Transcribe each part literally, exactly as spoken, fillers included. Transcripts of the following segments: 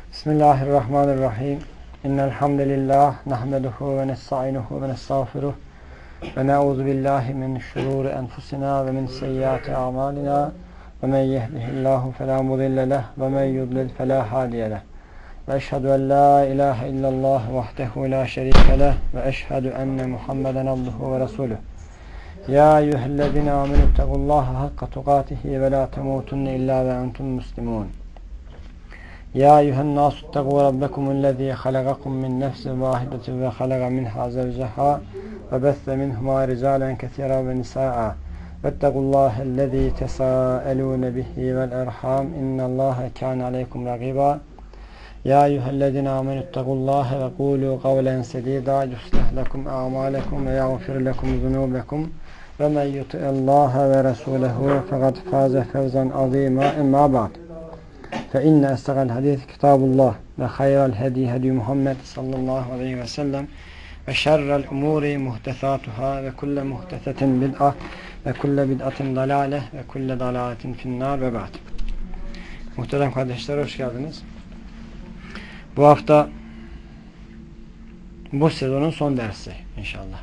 Bismillahirrahmanirrahim. İnnel hamdelellahi nahmeduhu ve nestainuhu ve nestağfiruh ve na'udzu billahi min şururi enfusina ve min seyyiati a'malina ve men yehdihillahu fela mudille leh ve men yudlil fela hadiye leh. Ve eşhedü en la ilahe illallah vahdehu la şerike leh ve eşhedü enne Muhammeden abduhu ve resuluh. Ya eyyühellezine amenüttegullaha hakka tukatihi ve la temutunne illa ve entum muslimun. Ya eyyühen nasu ittegu rabbekumullezî halagakum min nefsin vâhidetin ve halaga minhâ zevceha ve besse minhumâ ricâlen kesîran ve nisâ'a vettegullâhellezî tesâelûne bihi vel erhâm innallâhe kâne aleykum ragîbâ. Ya eyyühellezîne amenüttegullâhe ve kûlû kavlen sedîdâ yuslih lekum a'mâlekum ve yağfir lekum zunûbekum ve men yuti'illâhe ve resûlehu fekad fâze fevzan azîmâ emmâ ba'd. فإن أستغى الحديث كتاب الله وخير الهدي هدي محمد صلى الله عليه وسلم وشر الأمور محدثاتها وكل محدثة بدعة وكل بدعة ضلالة وكل ضلالة في النار ve ba'd. Muhterem kardeşler, hoş geldiniz. Bu hafta bu sezonun son dersi inşallah.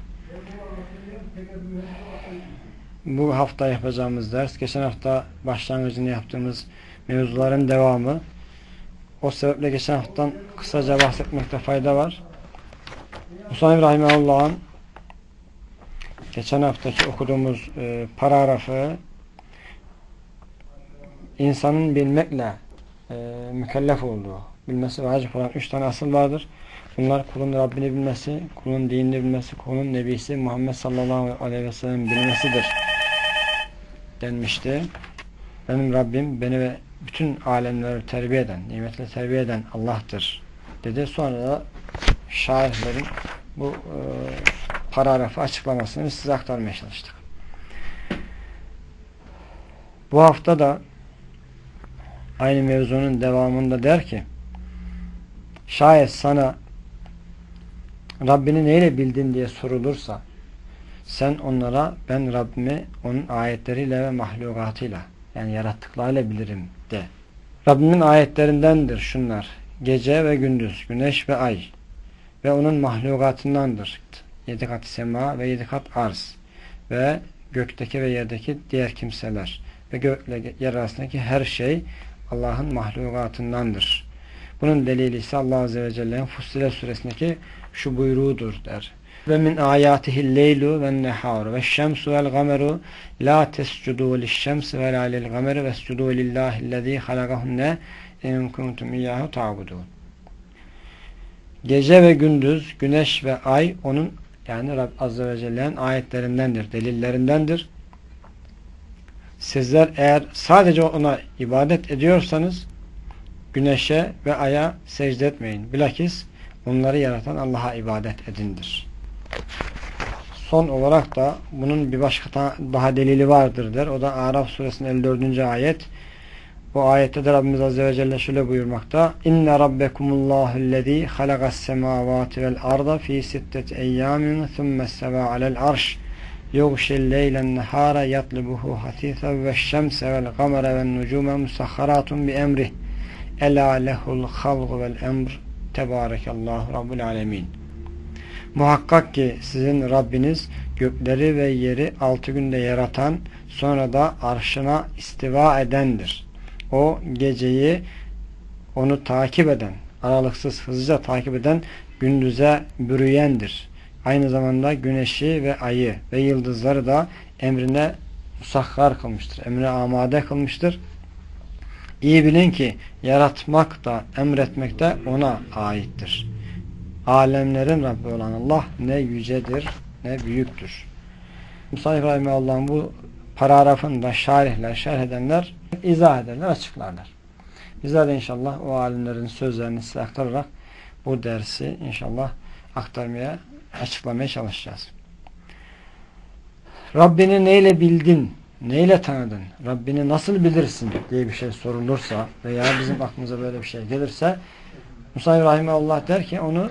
Bu hafta yapacağımız ders, geçen hafta başlangıcını yaptığımız mevzuların devamı. O sebeple geçen haftadan kısaca bahsetmekte fayda var. Musannif Rahimahullah'ın geçen haftaki okuduğumuz e, paragrafı insanın bilmekle e, mükellef olduğu, bilmesi vacip olan üç tane asıl vardır. Bunlar kulun Rabbini bilmesi, kulun dinini bilmesi, kulun Nebisi Muhammed sallallahu aleyhi ve sellem bilmesidir denmişti. Benim Rabbim beni ve bütün alemleri terbiye eden, nimetle terbiye eden Allah'tır dedi. Sonra da şairlerin bu e, paragrafı açıklamasını size aktarmaya çalıştık. Bu hafta da aynı mevzunun devamında der ki, şayet sana Rabbini neyle bildin diye sorulursa sen onlara ben Rabbimi onun ayetleriyle ve mahlukatıyla, yani yarattıklarıyla bilirim de. Rabbimin ayetlerindendir şunlar: gece ve gündüz, güneş ve ay ve onun mahlukatındandır. Yedi kat sema ve yedi kat arz ve gökteki ve yerdeki diğer kimseler ve gökle yer arasındaki her şey Allah'ın mahlukatındandır. Bunun delili ise Allah Azze ve Celle'nin Fussilet suresindeki şu buyruğudur der. Ve min ayatihil leylu ven neharu ve şemsu vel gameru la tescudu lişşemsi ve la lil gameri vescudu lillahillezî halagahunne in kuntum iyyahu ta'budun. Gece ve gündüz, güneş ve ay onun, yani Rabb Azze ve Celle'nin ayetlerindendir, delillerindendir. Sizler eğer sadece ona ibadet ediyorsanız güneşe ve aya secde etmeyin. Bilakis onları yaratan Allah'a ibadet edindir. Son olarak da bunun bir başka daha delili vardır der. O da Araf suresinin elli dördüncü ayet. Bu ayette de Rabbimiz Azze ve Celle şöyle buyurmakta: İnne rabbekumullâhullezî halagas semâvâti vel arda fî sitteti eyyâmin thummessevâ alel arş yugşil leylen nehâre yatlibuhu hasîsen veşşemse vel gamere ven nucûme musahharâtun bi emrih elâ lehul halgu vel emr tebârekallâhu rabbul alemin. Muhakkak ki sizin Rabbiniz gökleri ve yeri altı günde yaratan, sonra da arşına istiva edendir. O geceyi onu takip eden, aralıksız hızlıca takip eden, gündüze bürüyendir. Aynı zamanda güneşi ve ayı ve yıldızları da emrine musakhar kılmıştır, emrine amade kılmıştır. İyi bilin ki yaratmak da emretmek de ona aittir. Alemlerin Rabbi olan Allah ne yücedir ne büyüktür. Musannif Rahimahullah'ın bu paragrafında şarihler, şerh edenler izah ederler, açıklarlar. Bizler de inşallah o alimlerin sözlerini size aktararak bu dersi inşallah aktarmaya, açıklamaya çalışacağız. Rabbini neyle bildin, neyle tanıdın, Rabbini nasıl bilirsin diye bir şey sorulursa veya bizim aklımıza böyle bir şey gelirse Musannif Rahimahullah der ki onu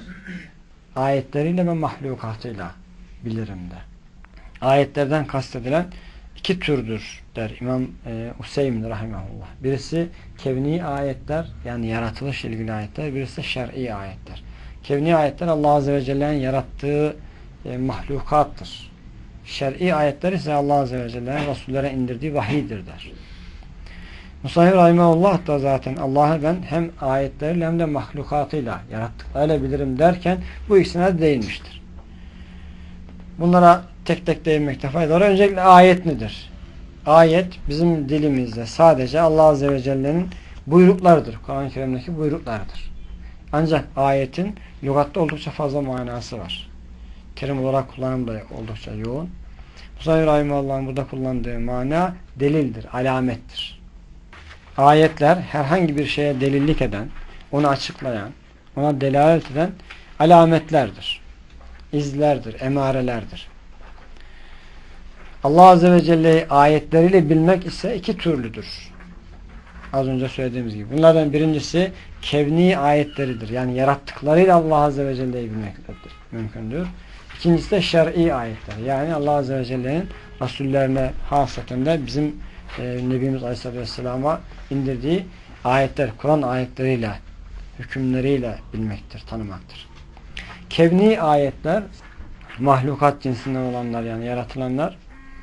ayetleriyle ve mahlukatıyla bilirim de. Ayetlerden kastedilen iki türdür der İmam e, Hüseyin rahimahullah. Birisi kevni ayetler, yani yaratılış ilgili ayetler, birisi şer'i ayetler. Kevni ayetler Allah Azze ve Celle'nin yarattığı e, mahlukattır. Şer'i ayetler ise Allah Azze ve Celle'nin Resullere indirdiği vahiydir der. Musahhir rahimahullah da zaten Allah'ı ben hem ayetleriyle hem de mahlukatıyla, yarattıklarıyla bilirim derken bu ikisine de değinmiştir. Bunlara tek tek değinmekte fayda var. Öncelikle ayet nedir? Ayet bizim dilimizde sadece Allah Azze ve Celle'nin buyruklarıdır. Kur'an-ı Kerim'deki buyruklarıdır. Ancak ayetin lügatta oldukça fazla manası var. Terim olarak kullanım da oldukça yoğun. Musahhir rahimahullah'ın burada kullandığı mana delildir, alamettir. Ayetler herhangi bir şeye delillik eden, onu açıklayan, ona delalet eden alametlerdir. İzlerdir, emarelerdir. Allah Azze ve Celle'yi ayetleriyle bilmek ise iki türlüdür. Az önce söylediğimiz gibi. Bunlardan birincisi kevni ayetleridir. Yani yarattıklarıyla Allah Azze ve Celle'yi bilmek mümkündür. İkincisi de şer'i ayetler. Yani Allah Azze ve Celle'nin Resullerine hasaten de bizim e, Nebimiz Aleyhisselatü Vesselam'a indirdiği ayetler, Kur'an ayetleriyle, hükümleriyle bilmektir, tanımaktır. Kevni ayetler, mahlukat cinsinden olanlar, yani yaratılanlar,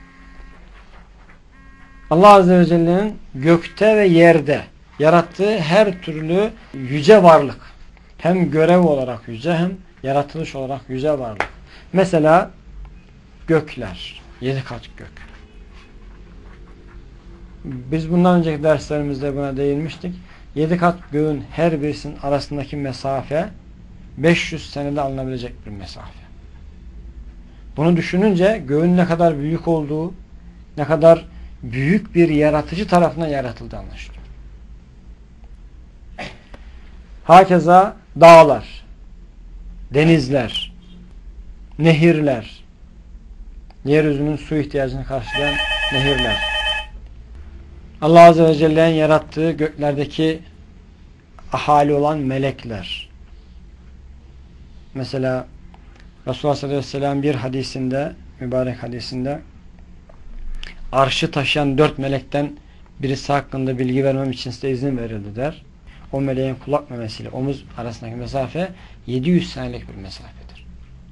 Allah Azze ve Celle'nin gökte ve yerde yarattığı her türlü yüce varlık, hem görev olarak yüce hem yaratılış olarak yüce varlık. Mesela gökler, yedi kat gök. Biz bundan önceki derslerimizde buna değinmiştik. Yedi kat göğün her birisinin arasındaki mesafe beş yüz senede alınabilecek bir mesafe. Bunu düşününce göğün ne kadar büyük olduğu, ne kadar büyük bir yaratıcı tarafından yaratıldığı anlaşılıyor. Hakeza dağlar, denizler, nehirler, yeryüzünün su ihtiyacını karşılayan nehirler. Allah Azze ve Celle'nin yarattığı göklerdeki ahali olan melekler. Mesela Resulullah sallallahu aleyhi ve sellem bir hadisinde, mübarek hadisinde, arşı taşıyan dört melekten birisi hakkında bilgi vermem için size izin verildi der. O meleğin kulak memesiyle omuz arasındaki mesafe yedi yüz senelik bir mesafedir.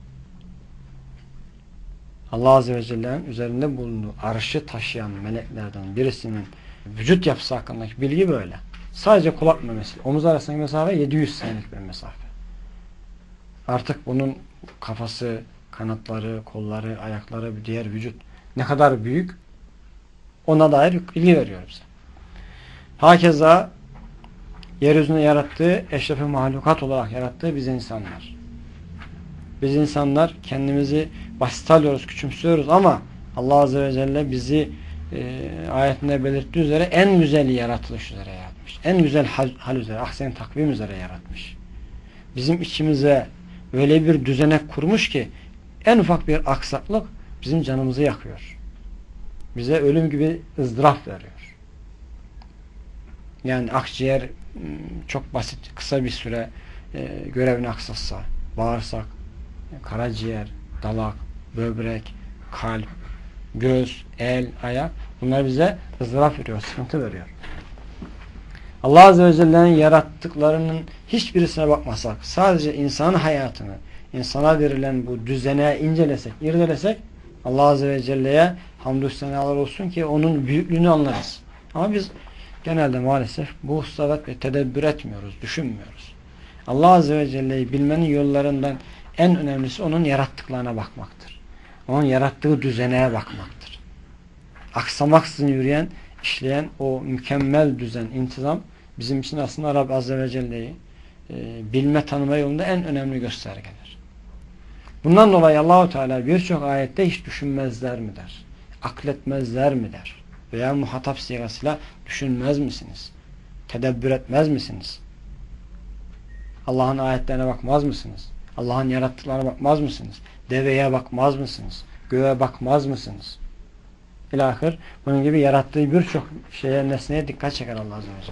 Allah Azze ve Celle'nin üzerinde bulunduğu arşı taşıyan meleklerden birisinin vücut yapısı hakkındaki bilgi böyle. Sadece kulak memesiyle omuz arasındaki mesafe yedi yüz senelik bir mesafe. Artık bunun kafası, kanatları, kolları, ayakları, diğer vücut ne kadar büyük, ona dair bilgi veriyor bize. Hakeza yeryüzüne yarattığı, eşrefi mahlukat olarak yarattığı biz insanlar. Biz insanlar kendimizi basit alıyoruz, küçümsüyoruz ama Allah Azze ve Celle bizi e, ayetinde belirttiği üzere en güzel yaratılış üzere yaratmış. En güzel hal, hal üzere, ahsen takvim üzere yaratmış. Bizim içimize öyle bir düzenek kurmuş ki en ufak bir aksaklık bizim canımızı yakıyor. Bize ölüm gibi ızdırap veriyor. Yani akciğer çok basit, kısa bir süre e, görevini aksatsa, bağırsak, karaciğer, dalak, böbrek, kalp, göz, el, ayak, bunlar bize ızdırap veriyor, sıkıntı veriyor. Allah Azze ve Celle'nin yarattıklarının hiçbirisine bakmasak, sadece insan hayatını, insana verilen bu düzene incelesek, irdelesek, Allah Azze ve Celle'ye hamdü senalar olsun ki onun büyüklüğünü anlarız. Ama biz genelde maalesef bu hususlara tedebbür etmiyoruz, düşünmüyoruz. Allah Azze ve Celle'yi bilmenin yollarından en önemlisi onun yarattıklarına bakmaktır. Onun yarattığı düzeneye bakmaktır. Aksamaksızın yürüyen, işleyen o mükemmel düzen, intizam bizim için aslında Rabb Azze ve Celle'yi e, bilme, tanıma yolunda en önemli göstergeler. Bundan dolayı Allahu Teala birçok ayette hiç düşünmezler mi der? Akletmezler mi der? Veya muhatap sigasıyla düşünmez misiniz? Tedebbür etmez misiniz? Allah'ın ayetlerine bakmaz mısınız? Allah'ın yarattıklarına bakmaz mısınız? Deveye bakmaz mısınız? Göğe bakmaz mısınız? İlahir bunun gibi yarattığı birçok şeye, nesneye dikkat çeker Allah Azze ve Celle.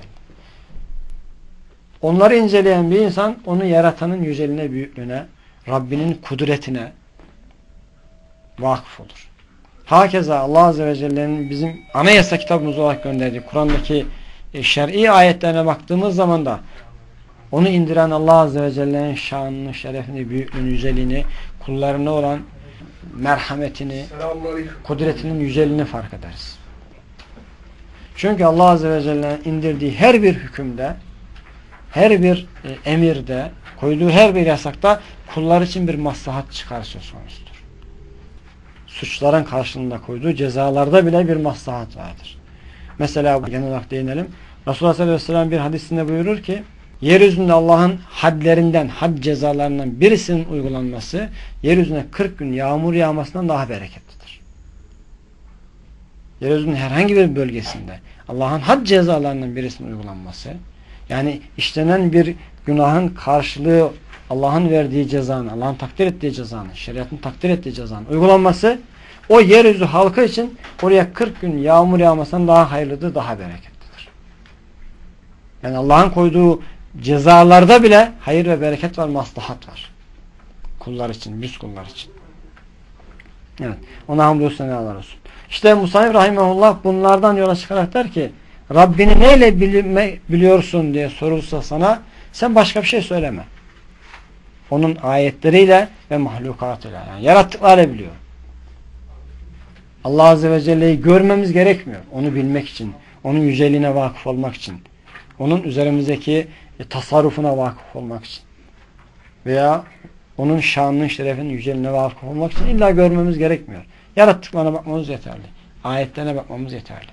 Onları inceleyen bir insan onu yaratanın yüceliğine, büyüklüğüne, Rabbinin kudretine vakıf olur. Hakeza Allah Azze ve Celle'nin bizim anayasa kitabımız olarak gönderdiği Kur'an'daki e, şer'i ayetlerine baktığımız zaman da onu indiren Allah Azze ve Celle'nin şanını, şerefini, büyüklüğünü, yüceliğini, kullarına olan merhametini, kudretinin yüceliğini fark ederiz. Çünkü Allah Azze ve Celle'nin indirdiği her bir hükümde, her bir e, emirde, koyduğu her bir yasakta kullar için bir maslahat çıkar söz konusudur. Suçların karşılığında koyduğu cezalarda bile bir maslahat vardır. Mesela genel olarak değinelim. Resulullah sallallahu aleyhi ve sellem bir hadisinde buyurur ki, yeryüzünde Allah'ın hadlerinden, had cezalarından birisinin uygulanması, yeryüzüne kırk gün yağmur yağmasından daha bereketlidir. Yeryüzünün herhangi bir bölgesinde Allah'ın had cezalarından birisinin uygulanması, yani işlenen bir günahın karşılığı Allah'ın verdiği cezanın, Allah'ın takdir ettiği cezanın, şeriatın takdir ettiği cezanın uygulanması, o yeryüzü halkı için oraya kırk gün yağmur yağmasından daha hayırlıdır, daha bereketlidir. Yani Allah'ın koyduğu cezalarda bile hayır ve bereket var, maslahat var. Kullar için, biz kullar için. Evet. Ona hamdolsun, senalar olsun. İşte Musa'nın rahimehullah bunlardan yola çıkarak der ki, Rabbini neyle bilme, biliyorsun diye sorulsa sana, sen başka bir şey söyleme. Onun ayetleriyle ve mahlukatıyla, yani yarattıklarıyla biliyor. Allah Azze ve Celle'yi görmemiz gerekmiyor. Onu bilmek için, onun yüceliğine vakıf olmak için, onun üzerimizdeki e, tasarrufuna vakıf olmak için veya onun şanının, şerefinin, yüceliğine vakıf olmak için illa görmemiz gerekmiyor. Yarattıklarına bakmamız yeterli. Ayetlerine bakmamız yeterli.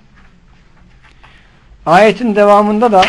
Ayetin devamında da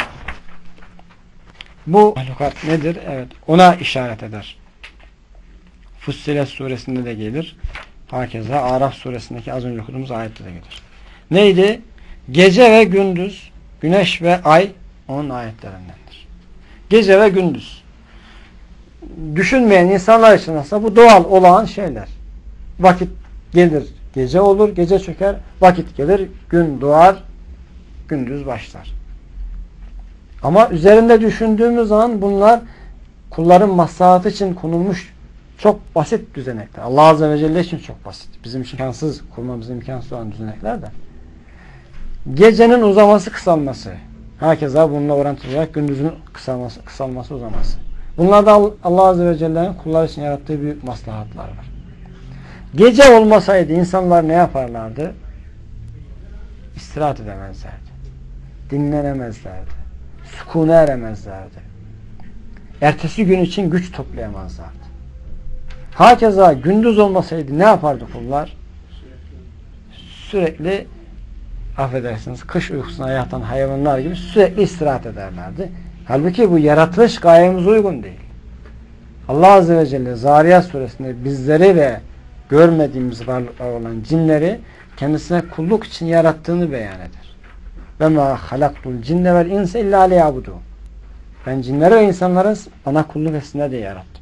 bu mahlukat nedir? Evet, ona işaret eder. Fussilet suresinde de gelir. Hakeza Araf suresindeki az önce okuduğumuz ayette de gelir. Neydi? Gece ve gündüz, güneş ve ay onun ayetlerindendir. Gece ve gündüz. Düşünmeyen insanlar için aslında bu doğal olağan şeyler. Vakit gelir, gece olur, gece çöker. Vakit gelir, gün doğar, gündüz başlar. Ama üzerinde düşündüğümüz zaman bunlar kulların maslahatı için konulmuş çok basit düzenekler. Allah Azze ve Celle için çok basit. Bizim için imkansız, kurmamız imkansız olan düzenekler de. Gecenin uzaması, kısalması. Hakeza bununla orantılı olarak gündüzün kısalması, kısalması, uzaması. Bunlarda Allah Azze ve Celle'nin kullar için yarattığı büyük maslahatlar var. Gece olmasaydı insanlar ne yaparlardı? İstirahat edemezlerdi. Dinlenemezlerdi. Sükûne eremezlerdi. Ertesi gün için güç toplayamazlardı. Hakeza gündüz olmasaydı ne yapardı kullar? Sürekli, affedersiniz, kış uykusuna yatan hayvanlar gibi sürekli istirahat ederlerdi. Halbuki bu yaratılış gayemize uygun değil. Allah Azze ve Celle Zariyat suresinde bizleri ve görmediğimiz varlıklar olan cinleri kendisine kulluk için yarattığını beyan eder. Ve ma halaktul cinne vel insa illa liyabudu. Ben cinleri ve insanları bana kulluk etsinler diye yarattım.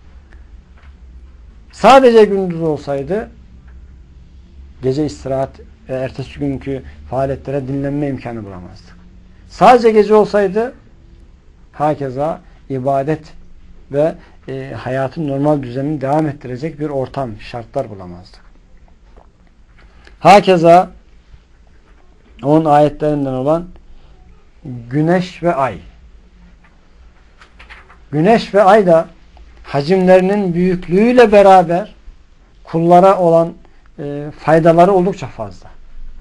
Sadece gündüz olsaydı gece istirahat ve ertesi günkü faaliyetlere dinlenme imkanı bulamazdık. Sadece gece olsaydı hakeza ibadet ve e, hayatın normal düzenini devam ettirecek bir ortam, şartlar bulamazdık. Hakeza onun ayetlerinden olan güneş ve ay. Güneş ve ay da hacimlerinin büyüklüğüyle beraber kullara olan e, faydaları oldukça fazla.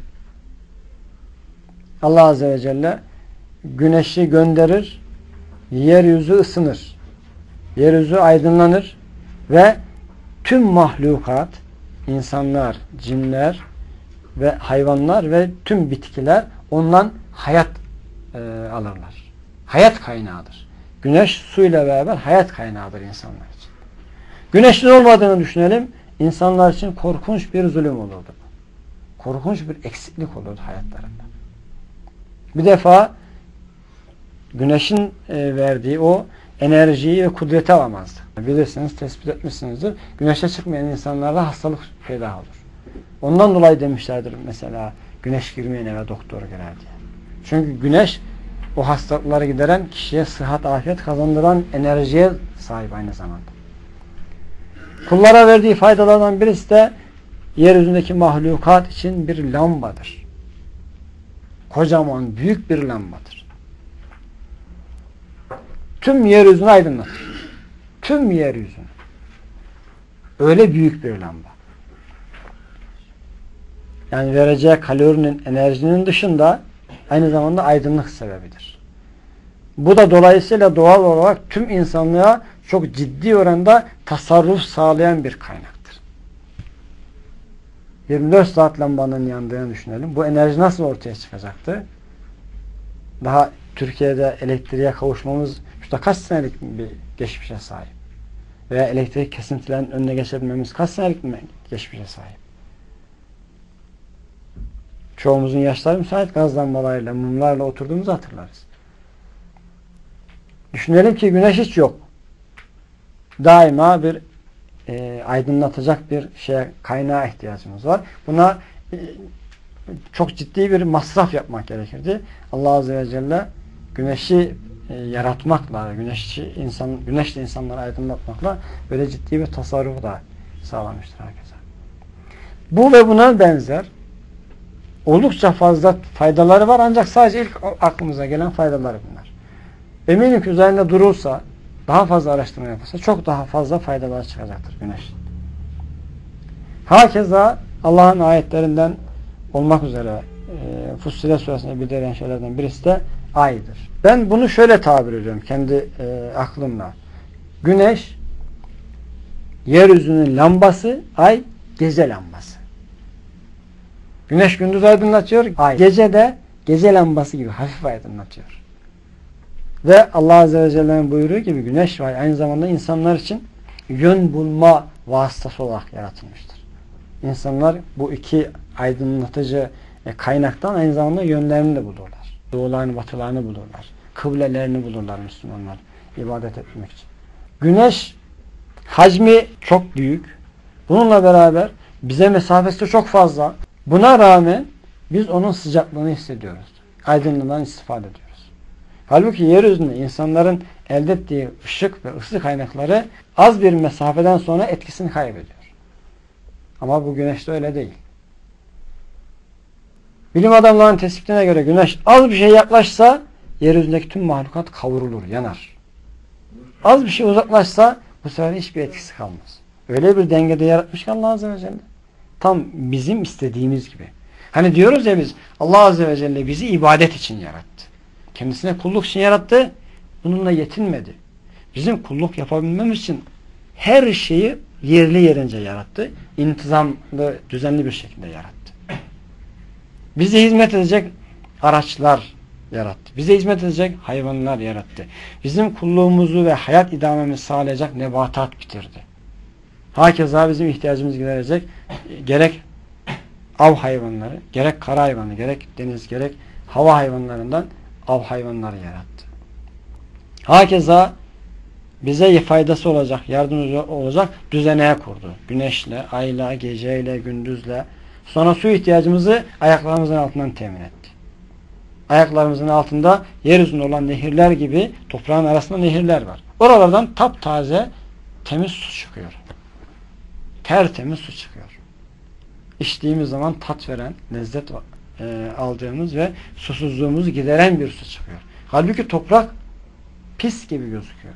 Allah Azze ve Celle güneşi gönderir, yeryüzü ısınır, yeryüzü aydınlanır ve tüm mahlukat, insanlar, cinler ve hayvanlar ve tüm bitkiler ondan hayat e, alırlar. Hayat kaynağıdır. Güneş suyla beraber hayat kaynağıdır insanlar için. Güneşin olmadığını düşünelim. İnsanlar için korkunç bir zulüm olurdu. Korkunç bir eksiklik olurdu hayatlarında. Bir defa güneşin e, verdiği o enerjiyi ve kudreti alamazdı. Bilirsiniz, tespit etmişsinizdir. Güneşe çıkmayan insanlarda hastalık peydah olur. Ondan dolayı demişlerdir mesela güneş girmeyen eve doktor girer diye. Çünkü güneş o hastalıkları gideren, kişiye sıhhat, afiyet kazandıran enerjiye sahip aynı zamanda. Kullara verdiği faydalardan birisi de yeryüzündeki mahlukat için bir lambadır. Kocaman, büyük bir lambadır. Tüm yeryüzünü aydınlatır. Tüm yeryüzünü. Öyle büyük bir lamba. Yani vereceği kalorinin, enerjinin dışında aynı zamanda aydınlık sebebidir. Bu da dolayısıyla doğal olarak tüm insanlığa çok ciddi oranda tasarruf sağlayan bir kaynaktır. yirmi dört saat lambanın yandığını düşünelim. Bu enerji nasıl ortaya çıkacaktı? Daha Türkiye'de elektriğe kavuşmamız şurada kaç senelik bir geçmişe sahip? Veya elektrik kesintilerinin önüne geçebilmemiz kaç senelik bir geçmişe sahip? Çoğumuzun yaşları müsait gaz lambalarıyla, mumlarla oturduğumuzu hatırlarız. Düşünelim ki güneş hiç yok. Daima bir e, aydınlatacak bir şeye, kaynağa ihtiyacımız var. Buna e, çok ciddi bir masraf yapmak gerekirdi. Allah Azze ve Celle güneşi e, yaratmakla, güneşi insan, güneşle insanları aydınlatmakla böyle ciddi bir tasarrufu da sağlamıştır herkese. Bu ve buna benzer oldukça fazla faydaları var ancak sadece ilk aklımıza gelen faydaları bunlar. Eminim ki üzerinde durulsa, daha fazla araştırma yapılsa çok daha fazla faydalar çıkacaktır güneş. Hakeza Allah'ın ayetlerinden olmak üzere e, Fussilet suresinde bildirilen şeylerden birisi de aydır. Ben bunu şöyle tabir ediyorum kendi e, aklımla. Güneş yeryüzünün lambası, ay gece lambası. Güneş gündüz aydınlatıyor, ay gece de gece lambası gibi hafif aydınlatıyor. Ve Allah Azze ve Celle'nin buyruğu gibi güneş var aynı zamanda insanlar için yön bulma vasıtası olarak yaratılmıştır. İnsanlar bu iki aydınlatıcı kaynaktan aynı zamanda yönlerini de bulurlar. Doğularını, batılarını bulurlar. Kıblelerini bulurlar Müslümanlar ibadet etmek için. Güneş hacmi çok büyük. Bununla beraber bize mesafesi de çok fazla. Buna rağmen biz onun sıcaklığını hissediyoruz. Aydınlığından istifade ediyoruz. Halbuki yeryüzünde insanların elde ettiği ışık ve ısı kaynakları az bir mesafeden sonra etkisini kaybediyor. Ama bu güneşte öyle değil. Bilim adamlarının tespitine göre güneş az bir şey yaklaşsa yeryüzündeki tüm mahlukat kavrulur, yanar. Az bir şey uzaklaşsa bu sefer hiçbir etkisi kalmaz. Öyle bir dengede yaratmış ki Allah Azze ve Celle. Tam bizim istediğimiz gibi. Hani diyoruz ya biz Allah Azze ve Celle bizi ibadet için yarattı. Kendisine kulluk için yarattı. Bununla yetinmedi. Bizim kulluk yapabilmemiz için her şeyi yerli yerince yarattı. İntizamlı, düzenli bir şekilde yarattı. Bize hizmet edecek araçlar yarattı. Bize hizmet edecek hayvanlar yarattı. Bizim kulluğumuzu ve hayat idamemizi sağlayacak nebatat bitirdi. Hakeza bizim ihtiyacımızı giderecek gerek av hayvanları, gerek kara hayvanı, gerek deniz, gerek hava hayvanlarından av hayvanları yarattı. Hakeza bize faydası olacak, yardımcı olacak düzeneye kurdu. Güneşle, ayla, geceyle, gündüzle. Sonra su ihtiyacımızı ayaklarımızın altından temin etti. Ayaklarımızın altında yeryüzünde olan nehirler gibi toprağın arasında nehirler var. Oralardan taptaze temiz su çıkıyor. Tertemiz su çıkıyor. İçtiğimiz zaman tat veren, lezzet e, aldığımız ve susuzluğumuzu gideren bir su çıkıyor. Halbuki toprak pis gibi gözüküyor.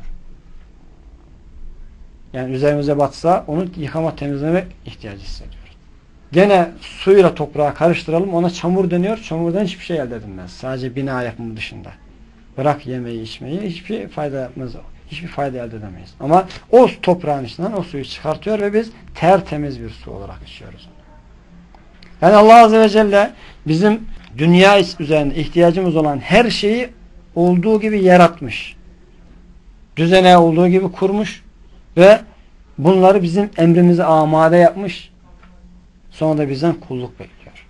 Yani üzerimize batsa onu yıkama, temizlemek ihtiyacı hissediyoruz. Gene suyla toprağı karıştıralım, ona çamur deniyor. Çamurdan hiçbir şey elde edilmez. Sadece bina yapımı dışında. Bırak yemeği, içmeyi, hiçbir fayda yapmaz. Hiçbir fayda elde edemeyiz. Ama o toprağın içinden o suyu çıkartıyor ve biz tertemiz bir su olarak içiyoruz. Yani Allah Azze ve Celle bizim dünya üzerinde ihtiyacımız olan her şeyi olduğu gibi yaratmış. Düzene olduğu gibi kurmuş ve bunları bizim emrimize amade yapmış. Sonra da bizden kulluk bekliyor.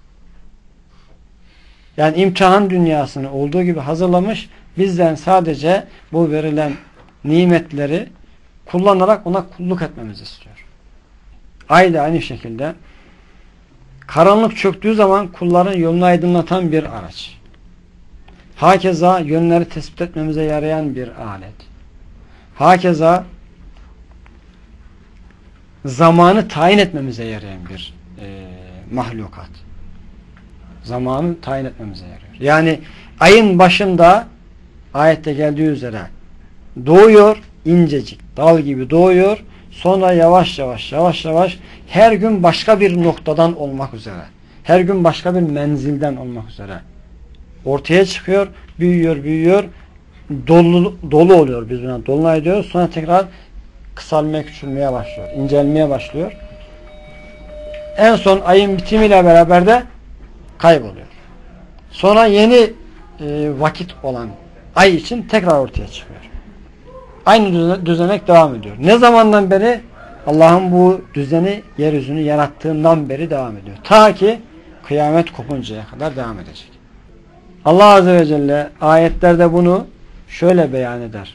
Yani imtihan dünyasını olduğu gibi hazırlamış. Bizden sadece bu verilen nimetleri kullanarak ona kulluk etmemizi istiyor. Ay da aynı şekilde karanlık çöktüğü zaman kulların yolunu aydınlatan bir araç. Hakeza yönleri tespit etmemize yarayan bir alet. Hakeza zamanı tayin etmemize yarayan bir e, mahlukat. Zamanı tayin etmemize yarıyor. Yani ayın başında ayette geldiği üzere doğuyor, incecik dal gibi doğuyor, sonra yavaş yavaş yavaş yavaş her gün başka bir noktadan olmak üzere, her gün başka bir menzilden olmak üzere ortaya çıkıyor, büyüyor büyüyor, dolu, dolu oluyor, biz buna dolunay diyoruz. Sonra tekrar kısalmaya, küçülmeye başlıyor, incelmeye başlıyor. En son ayın bitimiyle beraber de kayboluyor. Sonra yeni e, vakit olan ay için tekrar ortaya çıkıyor. Aynı düzenek devam ediyor. Ne zamandan beri? Allah'ın bu düzeni, yeryüzünü yarattığından beri devam ediyor. Ta ki kıyamet kopuncaya kadar devam edecek. Allah Azze ve Celle ayetlerde bunu şöyle beyan eder.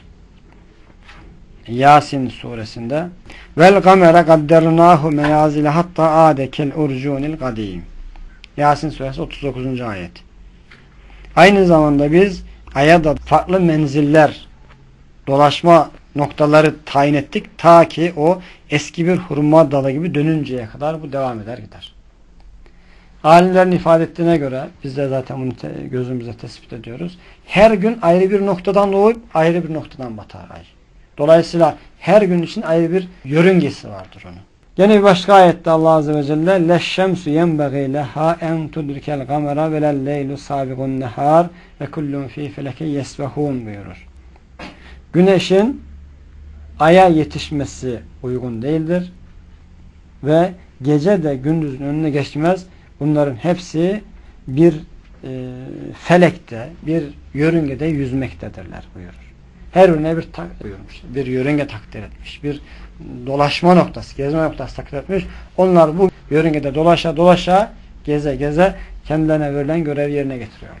Yasin suresinde vel gamere kaddernahu meyazile hatta adekel urcunil kadim. Yasin suresi otuz dokuzuncu ayet. Aynı zamanda biz aya da farklı menziller, dolaşma noktaları tayin ettik. Ta ki o eski bir hurma dalı gibi dönünceye kadar bu devam eder gider. Alimlerin ifade ettiğine göre biz de zaten bunu te gözümüze tespit ediyoruz. Her gün ayrı bir noktadan doğup ayrı bir noktadan batar ay. Dolayısıyla her gün için ayrı bir yörüngesi vardır onun. Gene bir başka ayette Allah Azze ve Celle leşşemsu yenbeği leha en tudrikel gamera velel leylu sabiqun nehar ve kullun fi feleke yesbehun buyurur. Güneşin aya yetişmesi uygun değildir ve gece de gündüzün önüne geçmez. Bunların hepsi bir e, felekte, bir yörüngede yüzmektedirler buyurur. Her birine bir tak buyurmuş, bir yörünge takdir etmiş, bir dolaşma noktası, gezme noktası takdir etmiş. Onlar bu yörüngede dolaşa dolaşa, geze geze kendilerine verilen görev yerine getiriyorlar.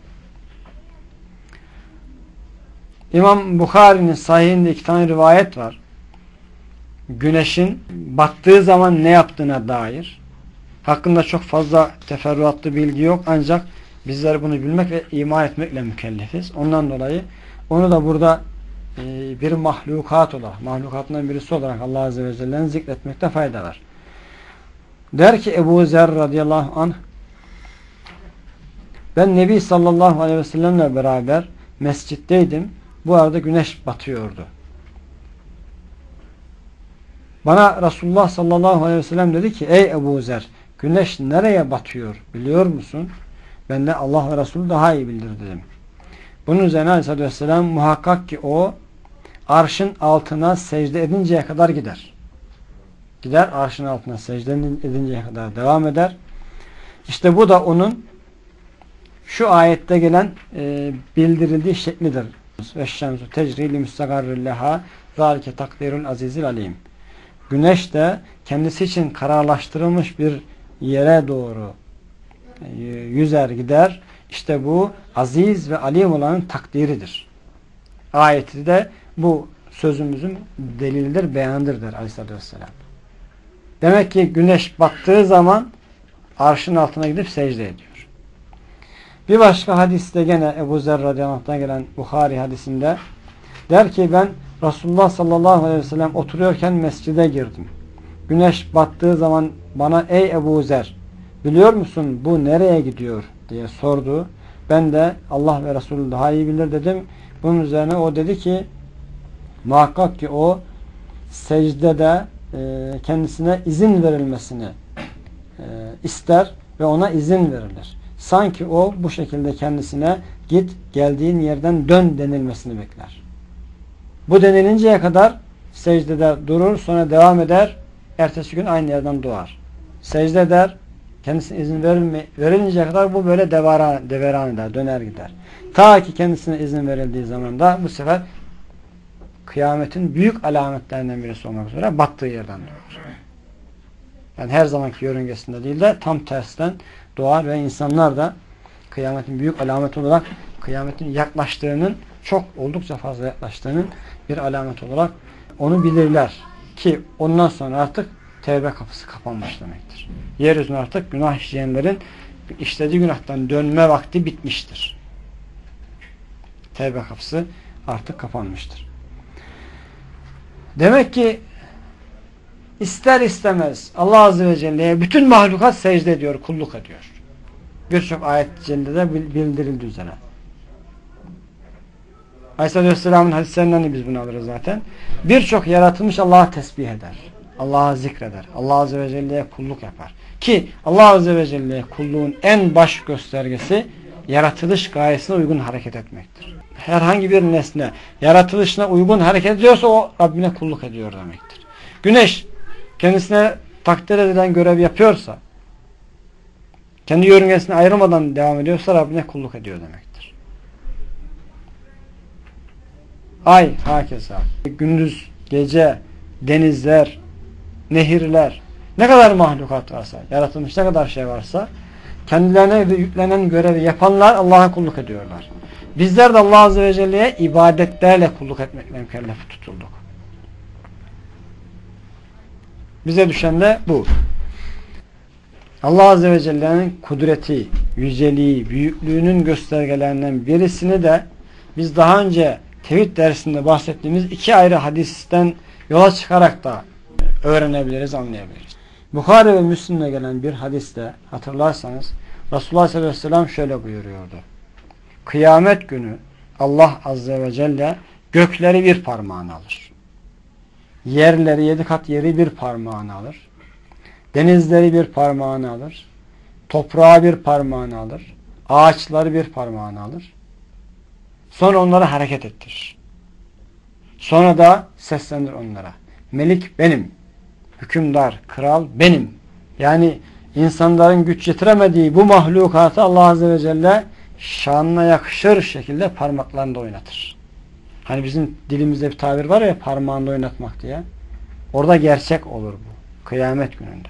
İmam Bukhari'nin sahihinde iki tane rivayet var. Güneşin battığı zaman ne yaptığına dair. Hakkında çok fazla teferruatlı bilgi yok. Ancak bizler bunu bilmek ve iman etmekle mükellefiz. Ondan dolayı onu da burada e, bir mahlukat olarak, mahlukatından birisi olarak Allah Azze ve Celle'nin zikretmekte fayda var. Der ki Ebu Zer radıyallahu anh, ben Nebi sallallahu aleyhi ve sellemle beraber mescitteydim. Bu arada güneş batıyordu. Bana Resulullah sallallahu aleyhi ve sellem dedi ki ey Ebu Zer, güneş nereye batıyor biliyor musun? Ben de Allah ve Resulü daha iyi bilir dedim. Bunun üzerine aleyhissalatü vesselam muhakkak ki o arşın altına secde edinceye kadar gider. Gider arşın altına secde edinceye kadar devam eder. İşte bu da onun şu ayette gelen e, bildirildiği şeklidir. Ve şemsu tecri li müstagarril leha zalike takdirul azizil alim. Güneş de kendisi için kararlaştırılmış bir yere doğru e, yüzer gider. İşte bu aziz ve alim olanın takdiridir. Ayeti de bu sözümüzün delildir, beyanıdır der Aleyhisselatü Vesselam. Demek ki güneş battığı zaman arşın altına gidip secde ediyor. Bir başka hadiste gene Ebu Zer radıyallahu anh'tan gelen Bukhari hadisinde der ki ben Resulullah sallallahu aleyhi ve sellem oturuyorken mescide girdim. Güneş battığı zaman bana ey Ebu Zer biliyor musun bu nereye gidiyor diye sordu. Ben de Allah ve Resulü daha iyi bilir dedim. Bunun üzerine o dedi ki muhakkak ki o secdede e, kendisine izin verilmesini e, ister ve ona izin verilir. Sanki o bu şekilde kendisine git geldiğin yerden dön denilmesini bekler. Bu denilinceye kadar secdede durur, sonra devam eder. Ertesi gün aynı yerden doğar. Secde eder. Kendisine izin verilme, verilinceye kadar bu böyle deveran, deveran eder, döner gider. Ta ki kendisine izin verildiği zaman da bu sefer kıyametin büyük alametlerinden birisi olmak üzere battığı yerden doğar. Yani her zamanki yörüngesinde değil de tam tersten doğar ve insanlar da kıyametin büyük alamet olarak kıyametin yaklaştığının, çok oldukça fazla yaklaştığının bir alamet olarak onu bilirler. Ki ondan sonra artık tevbe kapısı kapanmış demektir. Yeryüzünde artık günah işleyenlerin işlediği günahtan dönme vakti bitmiştir. Tevbe kapısı artık kapanmıştır. Demek ki ister istemez Allah Azze ve Celle'ye bütün mahlukat secde ediyor, kulluk ediyor. Birçok ayet-i cellede bildirildiği üzere. Aleyhisselatü Vesselam'ın hadislerinden de biz bunu alırız zaten. Birçok yaratılmış Allah'a tesbih eder. Allah'a zikreder. Allah Azze ve Celle'ye kulluk yapar. Ki Allah Azze ve Celle'ye kulluğun en baş göstergesi yaratılış gayesine uygun hareket etmektir. Herhangi bir nesne yaratılışına uygun hareket ediyorsa o Rabbine kulluk ediyor demektir. Güneş kendisine takdir edilen görev yapıyorsa, kendi yörüngesini ayırmadan devam ediyorsa Rabbine kulluk ediyor demektir. Ay hakeza, gündüz, gece, denizler, nehirler, ne kadar mahlukat varsa, yaratılmış ne kadar şey varsa, kendilerine yüklenen görevi yapanlar Allah'a kulluk ediyorlar. Bizler de Allah Azze ve Celle'ye ibadetlerle kulluk etmekle mükellef tutulduk. Bize düşen de bu. Allah Azze ve Celle'nin kudreti, yüceliği, büyüklüğünün göstergelerinden birisini de biz daha önce tevhid dersinde bahsettiğimiz iki ayrı hadisten yola çıkarak da öğrenebiliriz, anlayabiliriz. Bukhari ve Müslim'de gelen bir hadiste hatırlarsanız Resulullah sallallahu aleyhi ve sellem şöyle buyuruyordu. Kıyamet günü Allah Azze ve Celle gökleri bir parmağına alır. Yerleri, yedi kat yeri bir parmağına alır. Denizleri bir parmağına alır. Toprağı bir parmağına alır. Ağaçları bir parmağına alır. Sonra onları hareket ettirir. Sonra da seslenir onlara. Melik benim. Hükümdar, kral benim. Yani insanların güç yetiremediği bu mahlukatı Allah Azze ve Celle şanına yakışır şekilde parmaklarında oynatır. Hani bizim dilimizde bir tabir var ya, parmağında oynatmak diye. Orada gerçek olur bu. Kıyamet gününde.